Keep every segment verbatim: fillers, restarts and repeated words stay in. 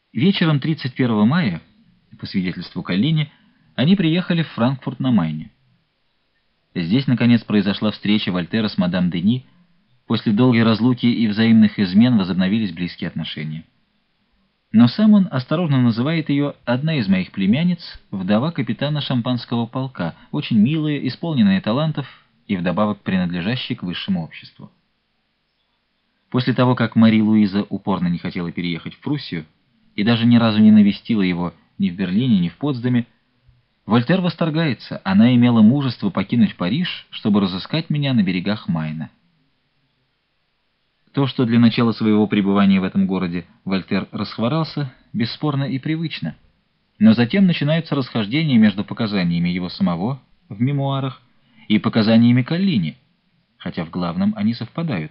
Вечером тридцать первого мая, по свидетельству Коллини, они приехали в Франкфурт на Майне. Здесь, наконец, произошла встреча Вольтера с мадам Дени. После долгой разлуки и взаимных измен возобновились близкие отношения. Но сам он осторожно называет ее «одна из моих племянниц, вдова капитана шампанского полка, очень милая, исполненная талантов и вдобавок принадлежащая к высшему обществу». После того, как Мари Луиза упорно не хотела переехать в Пруссию и даже ни разу не навестила его ни в Берлине, ни в Потсдаме, Вольтер восторгается: она имела мужество покинуть Париж, чтобы разыскать меня на берегах Майна. То, что для начала своего пребывания в этом городе Вольтер расхворался, бесспорно и привычно. Но затем начинаются расхождения между показаниями его самого в мемуарах и показаниями Коллини, хотя в главном они совпадают.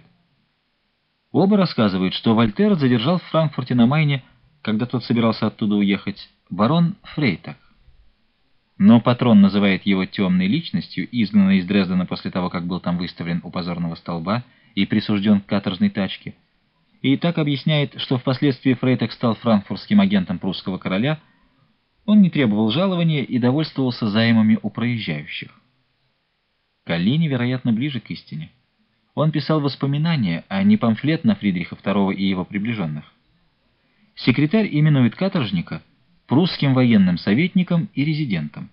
Оба рассказывают, что Вольтер задержал в Франкфурте на Майне, когда тот собирался оттуда уехать, барон Фрейтаг. Но патрон называет его темной личностью, изгнанной из Дрездена после того, как был там выставлен у позорного столба и присужден к каторжной тачке, и так объясняет, что впоследствии Фрейтаг стал франкфуртским агентом прусского короля. Он не требовал жалования и довольствовался займами у проезжающих. Коллини, вероятно, ближе к истине. Он писал воспоминания, а не памфлет на Фридриха второго и его приближенных. Секретарь именует каторжника прусским военным советником и резидентом.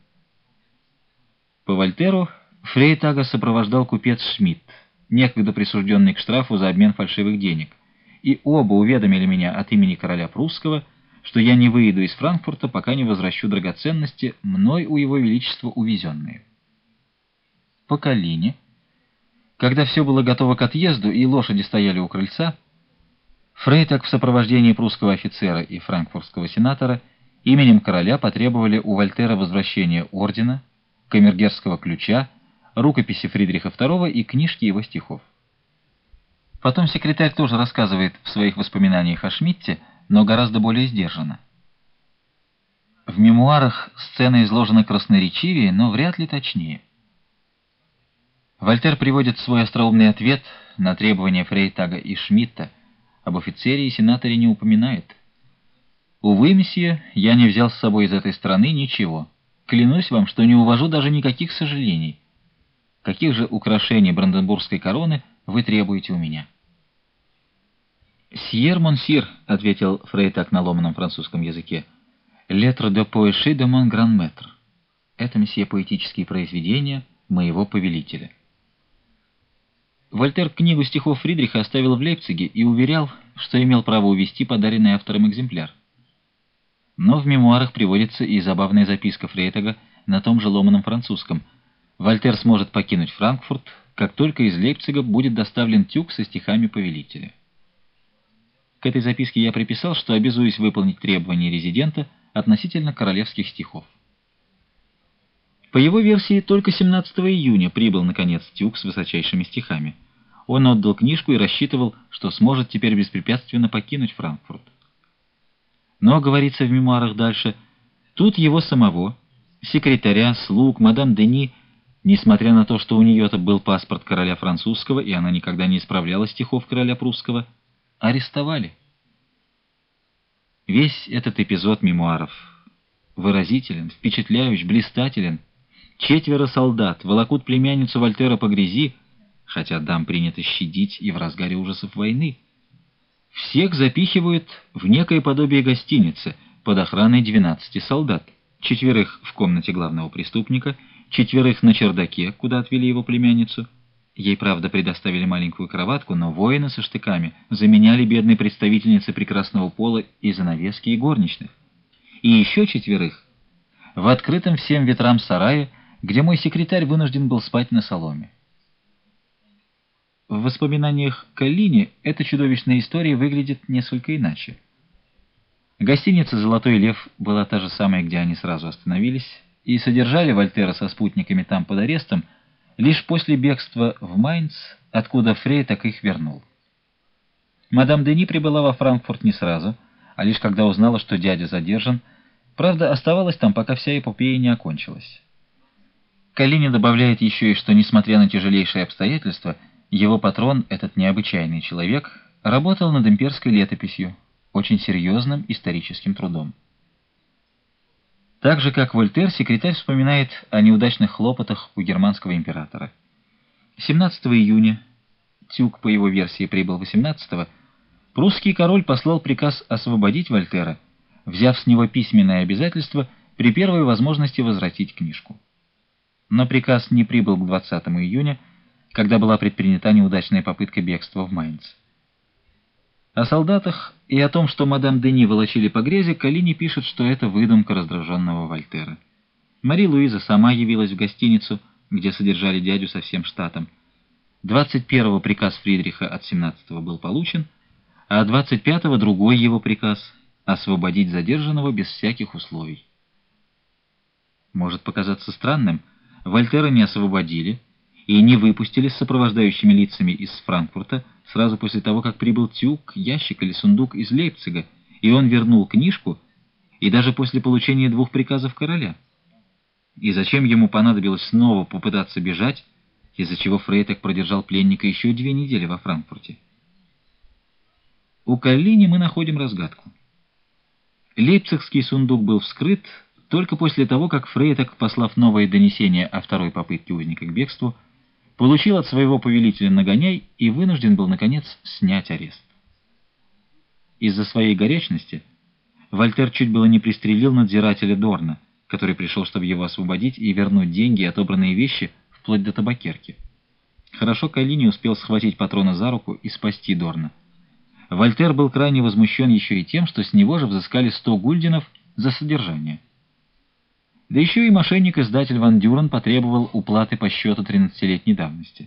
По Вольтеру Фрейтага сопровождал купец Шмидт, некогда присужденный к штрафу за обмен фальшивых денег, и оба уведомили меня от имени короля прусского, что я не выйду из Франкфурта, пока не возвращу драгоценности, мной у его величества увезенные. По Коллини, когда все было готово к отъезду и лошади стояли у крыльца, Фрейтаг в сопровождении прусского офицера и франкфуртского сенатора именем короля потребовали у Вольтера возвращения ордена, камергерского ключа, рукописи Фридриха второго и книжки его стихов. Потом секретарь тоже рассказывает в своих воспоминаниях о Шмидте, но гораздо более сдержанно. В мемуарах сцена изложена красноречивее, но вряд ли точнее. Вольтер приводит свой остроумный ответ на требования Фрейтага и Шмидта, об офицере и сенаторе не упоминает. «Увы, месье, я не взял с собой из этой страны ничего. Клянусь вам, что не увожу даже никаких сожалений. Каких же украшений бранденбургской короны вы требуете у меня?» «Сьер монсир», — ответил Фрейтаг на ломаном французском языке, «lettre de poésie de mon grand maître». Это, месье, поэтические произведения моего повелителя. Вольтер книгу стихов Фридриха оставил в Лейпциге и уверял, что имел право увезти подаренный автором экземпляр. Но в мемуарах приводится и забавная записка Фрейтага на том же ломаном французском. Вольтер сможет покинуть Франкфурт, как только из Лейпцига будет доставлен тюк со стихами повелителя. К этой записке я приписал, что обязуюсь выполнить требования резидента относительно королевских стихов. По его версии, только семнадцатого июня прибыл, наконец, тюк с высочайшими стихами. Он отдал книжку и рассчитывал, что сможет теперь беспрепятственно покинуть Франкфурт. Но, говорится в мемуарах дальше, тут его самого, секретаря, слуг, мадам Дени, несмотря на то, что у нее-то был паспорт короля французского, и она никогда не исправляла стихов короля прусского, арестовали. Весь этот эпизод мемуаров выразителен, впечатляющий, блистателен. Четверо солдат волокут племянницу Вольтера по грязи, хотя дам принято щадить и в разгаре ужасов войны. Всех запихивают в некое подобие гостиницы под охраной двенадцати солдат, четверых в комнате главного преступника, четверых на чердаке, куда отвели его племянницу. Ей, правда, предоставили маленькую кроватку, но воины со штыками заменяли бедной представительнице прекрасного пола и занавески, и горничных. И еще четверых в открытом всем ветрам сарае, где мой секретарь вынужден был спать на соломе. В воспоминаниях Коллини эта чудовищная история выглядит несколько иначе. Гостиница «Золотой лев» была та же самая, где они сразу остановились, и содержали Вольтера со спутниками там под арестом лишь после бегства в Майнц, откуда Фрейтаг их вернул. Мадам Дени прибыла во Франкфурт не сразу, а лишь когда узнала, что дядя задержан. Правда, оставалась там, пока вся эпопея не окончилась. Коллини добавляет еще и, что, несмотря на тяжелейшие обстоятельства, его патрон, этот необычайный человек, работал над имперской летописью, очень серьезным историческим трудом. Так же, как Вольтер, секретарь вспоминает о неудачных хлопотах у германского императора. семнадцатого июня, Тюк, по его версии, прибыл восемнадцатого, прусский король послал приказ освободить Вольтера, взяв с него письменное обязательство при первой возможности возвратить книжку. Но приказ не прибыл к двадцатому июня, когда была предпринята неудачная попытка бегства в Майнц. О солдатах и о том, что мадам Дени волочили по грязи, Коллини пишет, что это выдумка раздраженного Вольтера. Мари-Луиза сама явилась в гостиницу, где содержали дядю со всем штатом. двадцать первого приказ Фридриха от семнадцатого был получен, а двадцать пятого другой его приказ — освободить задержанного без всяких условий. Может показаться странным, Вольтера не освободили и не выпустили с сопровождающими лицами из Франкфурта сразу после того, как прибыл тюк, ящик или сундук из Лейпцига, и он вернул книжку, и даже после получения двух приказов короля. И зачем ему понадобилось снова попытаться бежать, из-за чего Фрейтаг продержал пленника еще две недели во Франкфурте? У Коллини мы находим разгадку. Лейпцигский сундук был вскрыт только после того, как Фрейтаг, послав новое донесение о второй попытке узника к бегству, получил от своего повелителя нагоняй и вынужден был, наконец, снять арест. Из-за своей горячности Вольтер чуть было не пристрелил надзирателя Дорна, который пришел, чтобы его освободить и вернуть деньги и отобранные вещи, вплоть до табакерки. Хорошо Коллини успел схватить патрона за руку и спасти Дорна. Вольтер был крайне возмущен еще и тем, что с него же взыскали сто гульденов за содержание. Да еще и мошенник-издатель Ван Дюрен потребовал уплаты по счету тринадцатилетней давности.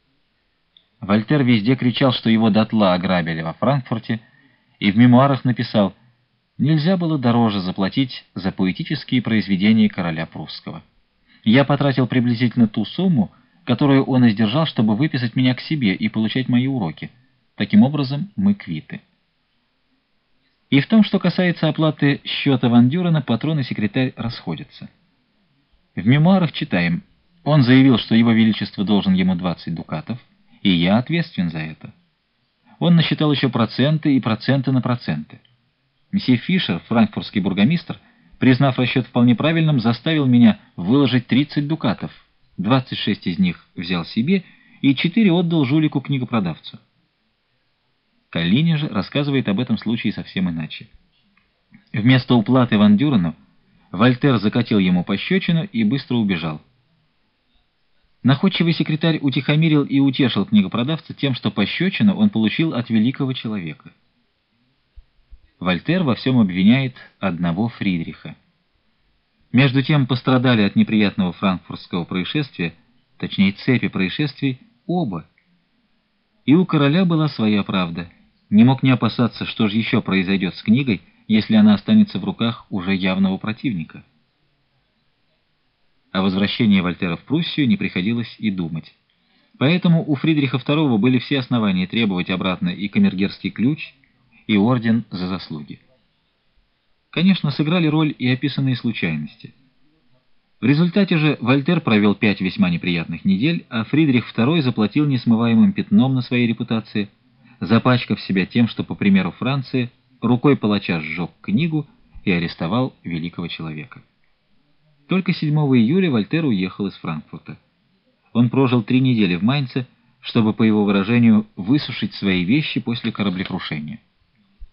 Вольтер везде кричал, что его дотла ограбили во Франкфурте, и в мемуарах написал: «Нельзя было дороже заплатить за поэтические произведения короля прусского. Я потратил приблизительно ту сумму, которую он издержал, чтобы выписать меня к себе и получать мои уроки. Таким образом, мы квиты». И в том, что касается оплаты счета Ван Дюрена, патрон и секретарь расходятся. В мемуарах читаем: он заявил, что его величество должен ему двадцать дукатов, и я ответственен за это. Он насчитал еще проценты и проценты на проценты. Месье Фишер, франкфуртский бургомистр, признав расчет вполне правильным, заставил меня выложить тридцать дукатов, двадцать шесть из них взял себе и четыре отдал жулику-книгопродавцу. Коллини же рассказывает об этом случае совсем иначе. Вместо уплаты Ван Дюрену Вольтер закатил ему пощечину и быстро убежал. Находчивый секретарь утихомирил и утешил книгопродавца тем, что пощечину он получил от великого человека. Вольтер во всем обвиняет одного Фридриха. Между тем пострадали от неприятного франкфуртского происшествия, точнее цепи происшествий, оба. И у короля была своя правда. Не мог не опасаться, что же еще произойдет с книгой, если она останется в руках уже явного противника. О возвращении Вольтера в Пруссию не приходилось и думать. Поэтому у Фридриха второго были все основания требовать обратно и камергерский ключ, и орден за заслуги. Конечно, сыграли роль и описанные случайности. В результате же Вольтер провел пять весьма неприятных недель, а Фридрих второй заплатил несмываемым пятном на своей репутации, запачкав себя тем, что, по примеру Франции, рукой палача сжег книгу и арестовал великого человека. Только седьмого июля Вольтер уехал из Франкфурта. Он прожил три недели в Майнце, чтобы, по его выражению, высушить свои вещи после кораблекрушения.